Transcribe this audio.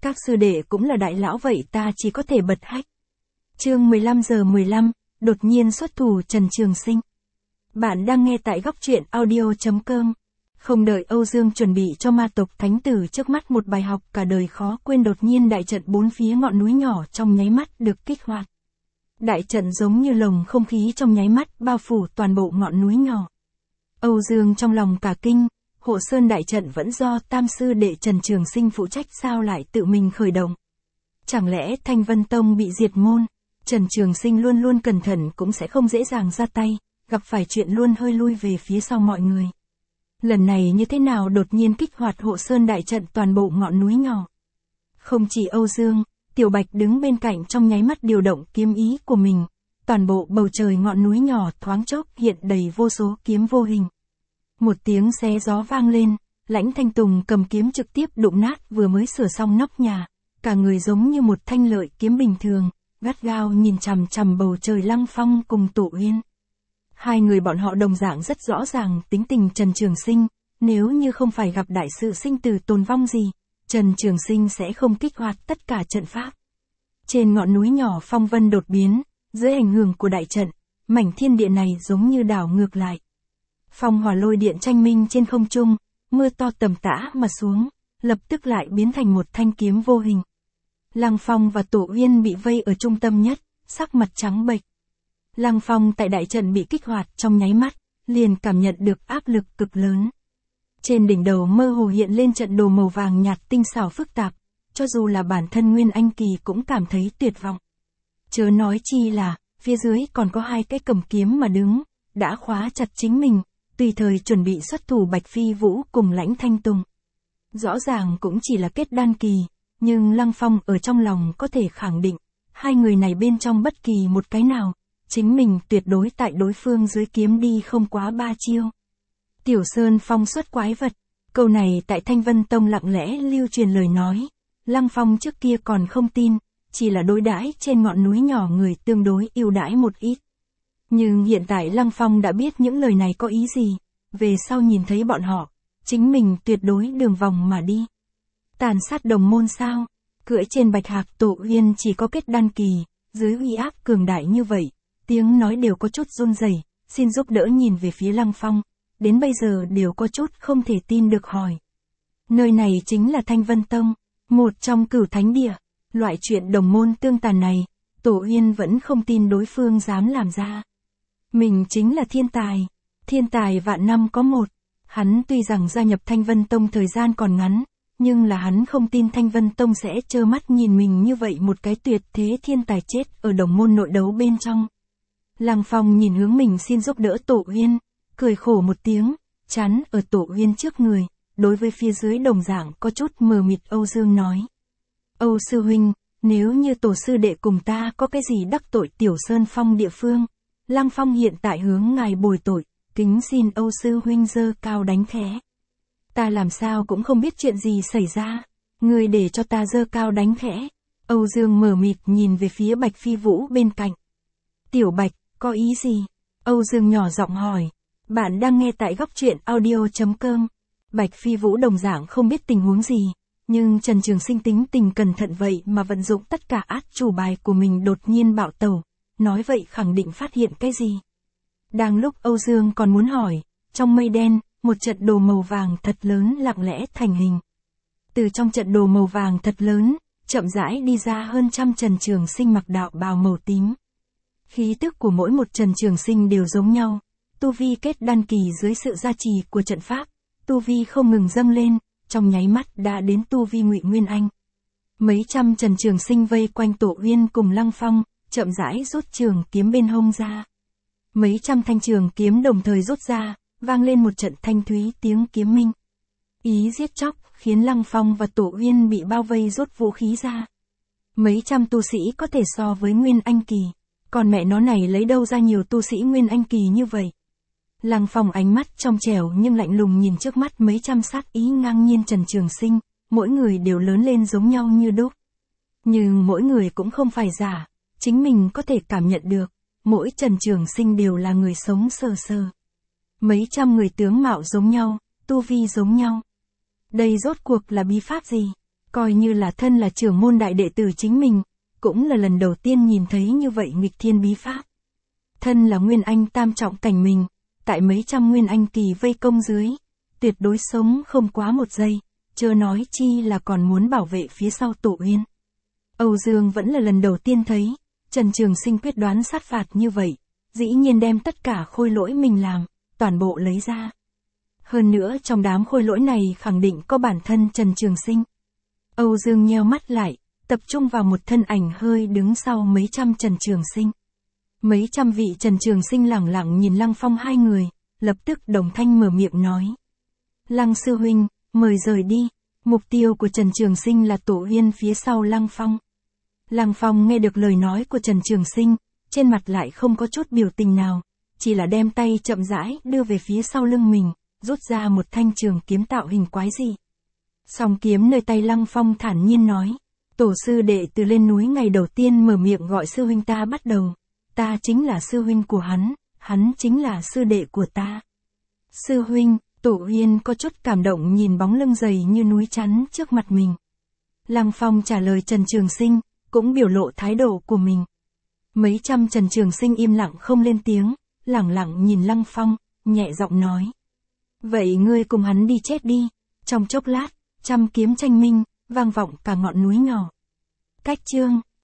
Các sư đệ cũng là đại lão vậy ta chỉ có thể bật hách. Chương 15:15, đột nhiên xuất thủ Trần Trường Sinh. Bạn đang nghe tại góc truyện audio.com. Không đợi Âu Dương chuẩn bị cho ma tộc thánh tử trước mắt một bài học cả đời khó quên, đột nhiên đại trận bốn phía ngọn núi nhỏ trong nháy mắt được kích hoạt. Đại trận giống như lồng không khí trong nháy mắt bao phủ toàn bộ ngọn núi nhỏ. Âu Dương trong lòng cả kinh, hộ sơn đại trận vẫn do tam sư đệ Trần Trường Sinh phụ trách sao lại tự mình khởi động. Chẳng lẽ Thanh Vân Tông bị diệt môn, Trần Trường Sinh luôn luôn cẩn thận cũng sẽ không dễ dàng ra tay, gặp phải chuyện luôn hơi lui về phía sau mọi người. Lần này như thế nào đột nhiên kích hoạt hộ sơn đại trận toàn bộ ngọn núi nhỏ. Không chỉ Âu Dương, Tiểu Bạch đứng bên cạnh trong nháy mắt điều động kiếm ý của mình, toàn bộ bầu trời ngọn núi nhỏ thoáng chốc hiện đầy vô số kiếm vô hình. Một tiếng xé gió vang lên, Lãnh Thanh Tùng cầm kiếm trực tiếp đụng nát vừa mới sửa xong nóc nhà, cả người giống như một thanh lợi kiếm bình thường, gắt gao nhìn chằm chằm bầu trời Lăng Phong cùng Tổ Uyên. Hai người bọn họ đồng dạng rất rõ ràng tính tình Trần Trường Sinh, nếu như không phải gặp đại sự sinh tử tồn vong gì, Trần Trường Sinh sẽ không kích hoạt tất cả trận pháp. Trên ngọn núi nhỏ phong vân đột biến, dưới ảnh hưởng của đại trận, mảnh thiên địa này giống như đảo ngược lại. Phong hỏa lôi điện tranh minh trên không trung, mưa to tầm tã mà xuống, lập tức lại biến thành một thanh kiếm vô hình. Lăng Phong và Tổ Uyên bị vây ở trung tâm nhất, sắc mặt trắng bệch. Lăng Phong tại đại trận bị kích hoạt trong nháy mắt, liền cảm nhận được áp lực cực lớn. Trên đỉnh đầu mơ hồ hiện lên trận đồ màu vàng nhạt tinh xảo phức tạp, cho dù là bản thân Nguyên Anh Kỳ cũng cảm thấy tuyệt vọng. Chớ nói chi là, phía dưới còn có hai cái cầm kiếm mà đứng, đã khóa chặt chính mình, tùy thời chuẩn bị xuất thủ Bạch Phi Vũ cùng Lãnh Thanh Tùng. Rõ ràng cũng chỉ là kết đan kỳ, nhưng Lăng Phong ở trong lòng có thể khẳng định, hai người này bên trong bất kỳ một cái nào, chính mình tuyệt đối tại đối phương dưới kiếm đi không quá 3 chiêu. Tiểu Sơn Phong xuất quái vật, câu này tại Thanh Vân Tông lặng lẽ lưu truyền lời nói. Lăng Phong trước kia còn không tin, chỉ là đối đãi trên ngọn núi nhỏ người tương đối ưu đãi một ít. Nhưng hiện tại Lăng Phong đã biết những lời này có ý gì, về sau nhìn thấy bọn họ, chính mình tuyệt đối đường vòng mà đi. Tàn sát đồng môn sao? Cưỡi trên Bạch Hạc Tổ Uyên chỉ có kết đan kỳ, dưới uy áp cường đại như vậy, tiếng nói đều có chút run rẩy, xin giúp đỡ nhìn về phía Lăng Phong, đến bây giờ đều có chút không thể tin được hỏi. Nơi này chính là Thanh Vân Tông, một trong cửu thánh địa, loại chuyện đồng môn tương tàn này, Tổ Uyên vẫn không tin đối phương dám làm ra. Mình chính là thiên tài vạn năm có một. Hắn tuy rằng gia nhập Thanh Vân Tông thời gian còn ngắn, nhưng là hắn không tin Thanh Vân Tông sẽ trơ mắt nhìn mình như vậy một cái tuyệt thế thiên tài chết ở đồng môn nội đấu bên trong. Lăng Phong nhìn hướng mình xin giúp đỡ Tổ Uyên, cười khổ một tiếng, chắn ở Tổ Uyên trước người, đối với phía dưới đồng dạng có chút mờ mịt Âu Dương nói. Âu sư huynh, nếu như tổ sư đệ cùng ta có cái gì đắc tội Tiểu Sơn Phong địa phương, Lăng Phong hiện tại hướng ngài bồi tội, kính xin Âu sư huynh giơ cao đánh khẽ. Ta làm sao cũng không biết chuyện gì xảy ra, người để cho ta giơ cao đánh khẽ. Âu Dương mờ mịt nhìn về phía Bạch Phi Vũ bên cạnh. Tiểu Bạch, có ý gì? Âu Dương nhỏ giọng hỏi. Bạn đang nghe tại góc truyện audio.com. Bạch Phi Vũ đồng dạng không biết tình huống gì, nhưng Trần Trường Sinh tính tình cẩn thận vậy mà vận dụng tất cả át chủ bài của mình đột nhiên bạo tẩu, nói vậy khẳng định phát hiện cái gì. Đang lúc Âu Dương còn muốn hỏi, trong mây đen, một trận đồ màu vàng thật lớn lặng lẽ thành hình. Từ trong trận đồ màu vàng thật lớn, chậm rãi đi ra hơn trăm Trần Trường Sinh mặc đạo bào màu tím. Khí tức của mỗi một Trần Trường Sinh đều giống nhau, tu vi kết đan kỳ dưới sự gia trì của trận pháp, tu vi không ngừng dâng lên, trong nháy mắt đã đến tu vi Ngụy Nguyên Anh. Mấy trăm Trần Trường Sinh vây quanh Tổ Uyên cùng Lăng Phong, chậm rãi rút trường kiếm bên hông ra. Mấy trăm thanh trường kiếm đồng thời rút ra, vang lên một trận thanh thúy tiếng kiếm minh. Ý giết chóc, khiến Lăng Phong và Tổ Uyên bị bao vây rút vũ khí ra. Mấy trăm tu sĩ có thể so với Nguyên Anh kỳ, còn mẹ nó này lấy đâu ra nhiều tu sĩ Nguyên Anh kỳ như vậy. Lăng Phong ánh mắt trong trẻo nhưng lạnh lùng nhìn trước mắt mấy trăm sát ý ngang nhiên Trần Trường Sinh, mỗi người đều lớn lên giống nhau như đúc. Nhưng mỗi người cũng không phải giả, chính mình có thể cảm nhận được, mỗi Trần Trường Sinh đều là người sống sờ sờ. Mấy trăm người tướng mạo giống nhau, tu vi giống nhau. Đây rốt cuộc là bí pháp gì? Coi như là thân là trưởng môn đại đệ tử chính mình, cũng là lần đầu tiên nhìn thấy như vậy nghịch thiên bí pháp. Thân là nguyên anh tam trọng cảnh mình, tại mấy trăm nguyên anh kỳ vây công dưới, tuyệt đối sống không quá một giây, chớ nói chi là còn muốn bảo vệ phía sau Tổ Uyên. Âu Dương vẫn là lần đầu tiên thấy, Trần Trường Sinh quyết đoán sát phạt như vậy, dĩ nhiên đem tất cả khôi lỗi mình làm, toàn bộ lấy ra. Hơn nữa trong đám khôi lỗi này khẳng định có bản thân Trần Trường Sinh. Âu Dương nheo mắt lại, tập trung vào một thân ảnh hơi đứng sau mấy trăm Trần Trường Sinh. Mấy trăm vị Trần Trường Sinh lẳng lặng nhìn Lăng Phong hai người, lập tức đồng thanh mở miệng nói. Lăng sư huynh, mời rời đi, mục tiêu của Trần Trường Sinh là Tổ Uyên phía sau Lăng Phong. Lăng Phong nghe được lời nói của Trần Trường Sinh, trên mặt lại không có chút biểu tình nào, chỉ là đem tay chậm rãi đưa về phía sau lưng mình, rút ra một thanh trường kiếm tạo hình quái dị. Song kiếm nơi tay Lăng Phong thản nhiên nói, tổ sư đệ từ lên núi ngày đầu tiên mở miệng gọi sư huynh ta bắt đầu, ta chính là sư huynh của hắn chính là sư đệ của ta. Sư huynh, Tổ Uyên có chút cảm động nhìn bóng lưng dày như núi chắn trước mặt mình. Lăng Phong trả lời Trần Trường Sinh, cũng biểu lộ thái độ của mình. Mấy trăm Trần Trường Sinh im lặng không lên tiếng, lẳng lặng nhìn Lăng Phong, nhẹ giọng nói. Vậy ngươi cùng hắn đi chết đi. Trong chốc lát, trăm kiếm tranh minh, vang vọng cả ngọn núi nhỏ. Cách chương